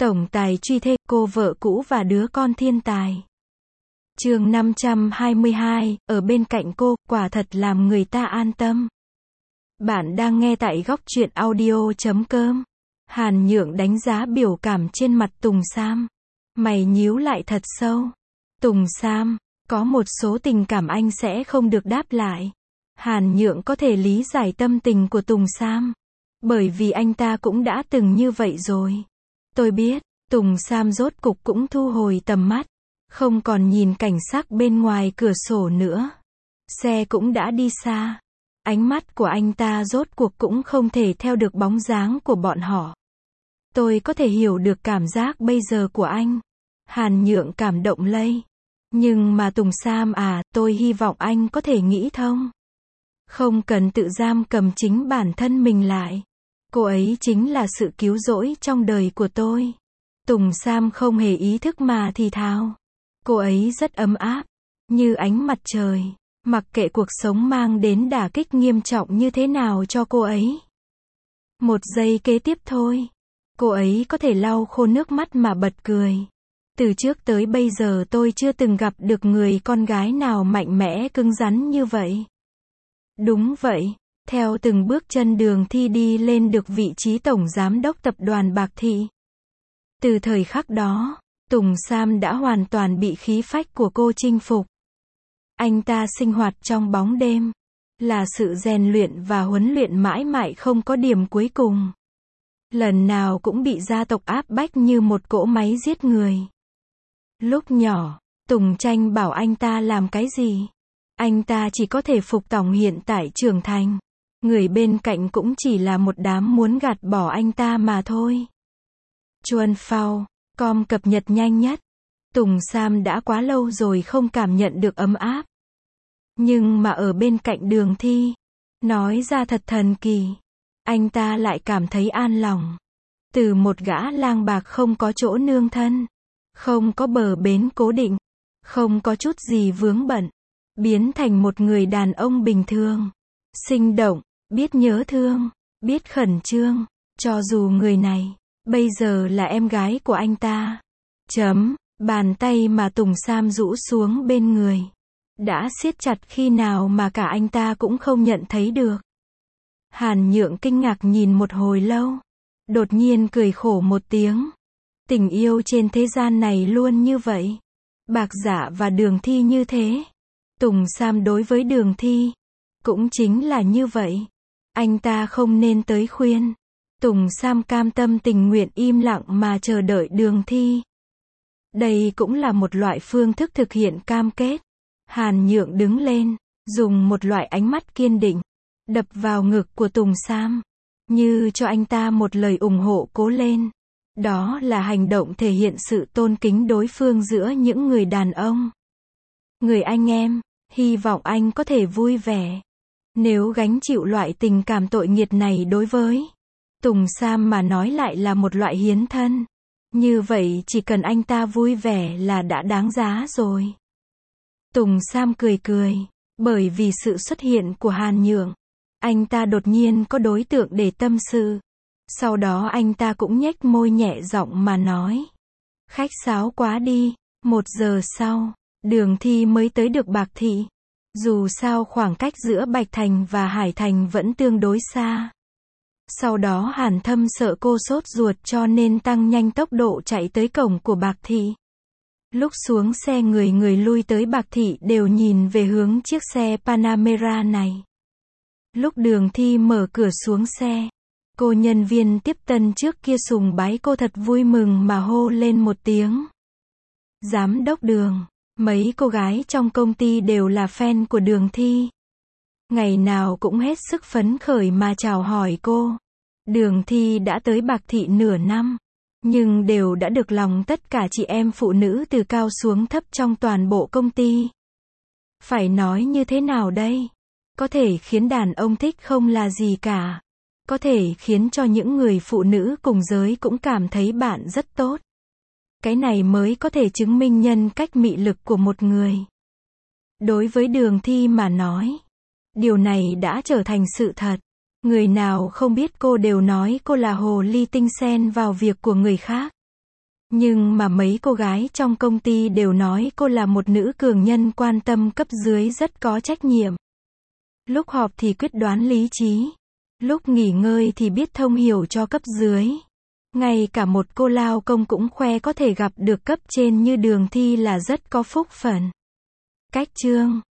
Tổng tài truy thê, cô vợ cũ và đứa con thiên tài. Chương 522, ở bên cạnh cô, quả thật làm người ta an tâm. Bạn đang nghe tại góc truyện audio.com. Hàn Nhượng đánh giá biểu cảm trên mặt Tùng Sam. Mày nhíu lại thật sâu. Tùng Sam, có một số tình cảm anh sẽ không được đáp lại. Hàn Nhượng có thể lý giải tâm tình của Tùng Sam. Bởi vì anh ta cũng đã từng như vậy rồi. Tôi biết, Tùng Sam rốt cục cũng thu hồi tầm mắt. Không còn nhìn cảnh sắc bên ngoài cửa sổ nữa. Xe cũng đã đi xa. Ánh mắt của anh ta rốt cuộc cũng không thể theo được bóng dáng của bọn họ. Tôi có thể hiểu được cảm giác bây giờ của anh. Hàn Nhượng cảm động lây. Nhưng mà Tùng Sam à, tôi hy vọng anh có thể nghĩ thông. Không cần tự giam cầm chính bản thân mình lại. Cô ấy chính là sự cứu rỗi trong đời của tôi. Tùng Sam không hề ý thức mà thì thào. Cô ấy rất ấm áp, như ánh mặt trời, mặc kệ cuộc sống mang đến đả kích nghiêm trọng như thế nào cho cô ấy. Một giây kế tiếp thôi, cô ấy có thể lau khô nước mắt mà bật cười. Từ trước tới bây giờ tôi chưa từng gặp được người con gái nào mạnh mẽ cứng rắn như vậy. Đúng vậy, theo từng bước chân Đường Thi đi lên được vị trí tổng giám đốc tập đoàn Bạc Thị. Từ thời khắc đó, Tùng Sam đã hoàn toàn bị khí phách của cô chinh phục. Anh ta sinh hoạt trong bóng đêm, là sự rèn luyện và huấn luyện mãi mãi không có điểm cuối cùng. Lần nào cũng bị gia tộc áp bách như một cỗ máy giết người. Lúc nhỏ, Tùng Tranh bảo anh ta làm cái gì? Anh ta chỉ có thể phục tòng hiện tại trưởng thành. Người bên cạnh cũng chỉ là một đám muốn gạt bỏ anh ta mà thôi. Chuan Phao, com cập nhật nhanh nhất. Tùng Sam đã quá lâu rồi không cảm nhận được ấm áp. Nhưng mà ở bên cạnh Đường Thi, nói ra thật thần kỳ, anh ta lại cảm thấy an lòng. Từ một gã lang bạc không có chỗ nương thân, không có bờ bến cố định, không có chút gì vướng bận, biến thành một người đàn ông bình thường, sinh động, biết nhớ thương, biết khẩn trương, cho dù người này bây giờ là em gái của anh ta. Bàn tay mà Tùng Sam rũ xuống bên người đã siết chặt khi nào mà cả anh ta cũng không nhận thấy được. Hàn Nhượng kinh ngạc nhìn một hồi lâu, đột nhiên cười khổ một tiếng. Tình yêu trên thế gian này luôn như vậy. Bạc Dạ và Đường Thi như thế. Tùng Sam đối với Đường Thi cũng chính là như vậy. Anh ta không nên tới khuyên. Tùng Sam cam tâm tình nguyện im lặng mà chờ đợi Đường Thi. Đây cũng là một loại phương thức thực hiện cam kết. Hàn Nhượng đứng lên, dùng một loại ánh mắt kiên định, đập vào ngực của Tùng Sam, như cho anh ta một lời ủng hộ cố lên. Đó là hành động thể hiện sự tôn kính đối phương giữa những người đàn ông. Người anh em, hy vọng anh có thể vui vẻ. Nếu gánh chịu loại tình cảm tội nghiệt này đối với Tùng Sam mà nói lại là một loại hiến thân. Như vậy chỉ cần anh ta vui vẻ là đã đáng giá rồi. Tùng Sam cười cười, bởi vì sự xuất hiện của Hàn Nhượng, anh ta đột nhiên có đối tượng để tâm sự. Sau đó anh ta cũng nhếch môi nhẹ giọng mà nói. Khách sáo quá đi. 1 giờ sau, Đường Thi mới tới được Bạc Thị. Dù sao khoảng cách giữa Bạch Thành và Hải Thành vẫn tương đối xa. Sau đó Hàn Thâm sợ cô sốt ruột cho nên tăng nhanh tốc độ chạy tới cổng của Bạc Thị. Lúc xuống xe người lui tới Bạc Thị đều nhìn về hướng chiếc xe Panamera này. Lúc Đường Thi mở cửa xuống xe, cô nhân viên tiếp tân trước kia sùng bái cô thật vui mừng mà hô lên một tiếng. Giám đốc Đường, mấy cô gái trong công ty đều là fan của Đường Thi. Ngày nào cũng hết sức phấn khởi mà chào hỏi cô. Đường Thi đã tới Bạc Thị nửa năm, nhưng đều đã được lòng tất cả chị em phụ nữ từ cao xuống thấp trong toàn bộ công ty. Phải nói như thế nào đây? Có thể khiến đàn ông thích không là gì cả. Có thể khiến cho những người phụ nữ cùng giới cũng cảm thấy bạn rất tốt. Cái này mới có thể chứng minh nhân cách mị lực của một người. Đối với Đường Thi mà nói, điều này đã trở thành sự thật. Người nào không biết cô đều nói cô là hồ ly tinh xen vào việc của người khác. Nhưng mà mấy cô gái trong công ty đều nói cô là một nữ cường nhân quan tâm cấp dưới rất có trách nhiệm. Lúc họp thì quyết đoán lý trí. Lúc nghỉ ngơi thì biết thông hiểu cho cấp dưới. Ngay cả một cô lao công cũng khoe có thể gặp được cấp trên như Đường Thi là rất có phúc phận. Cách chương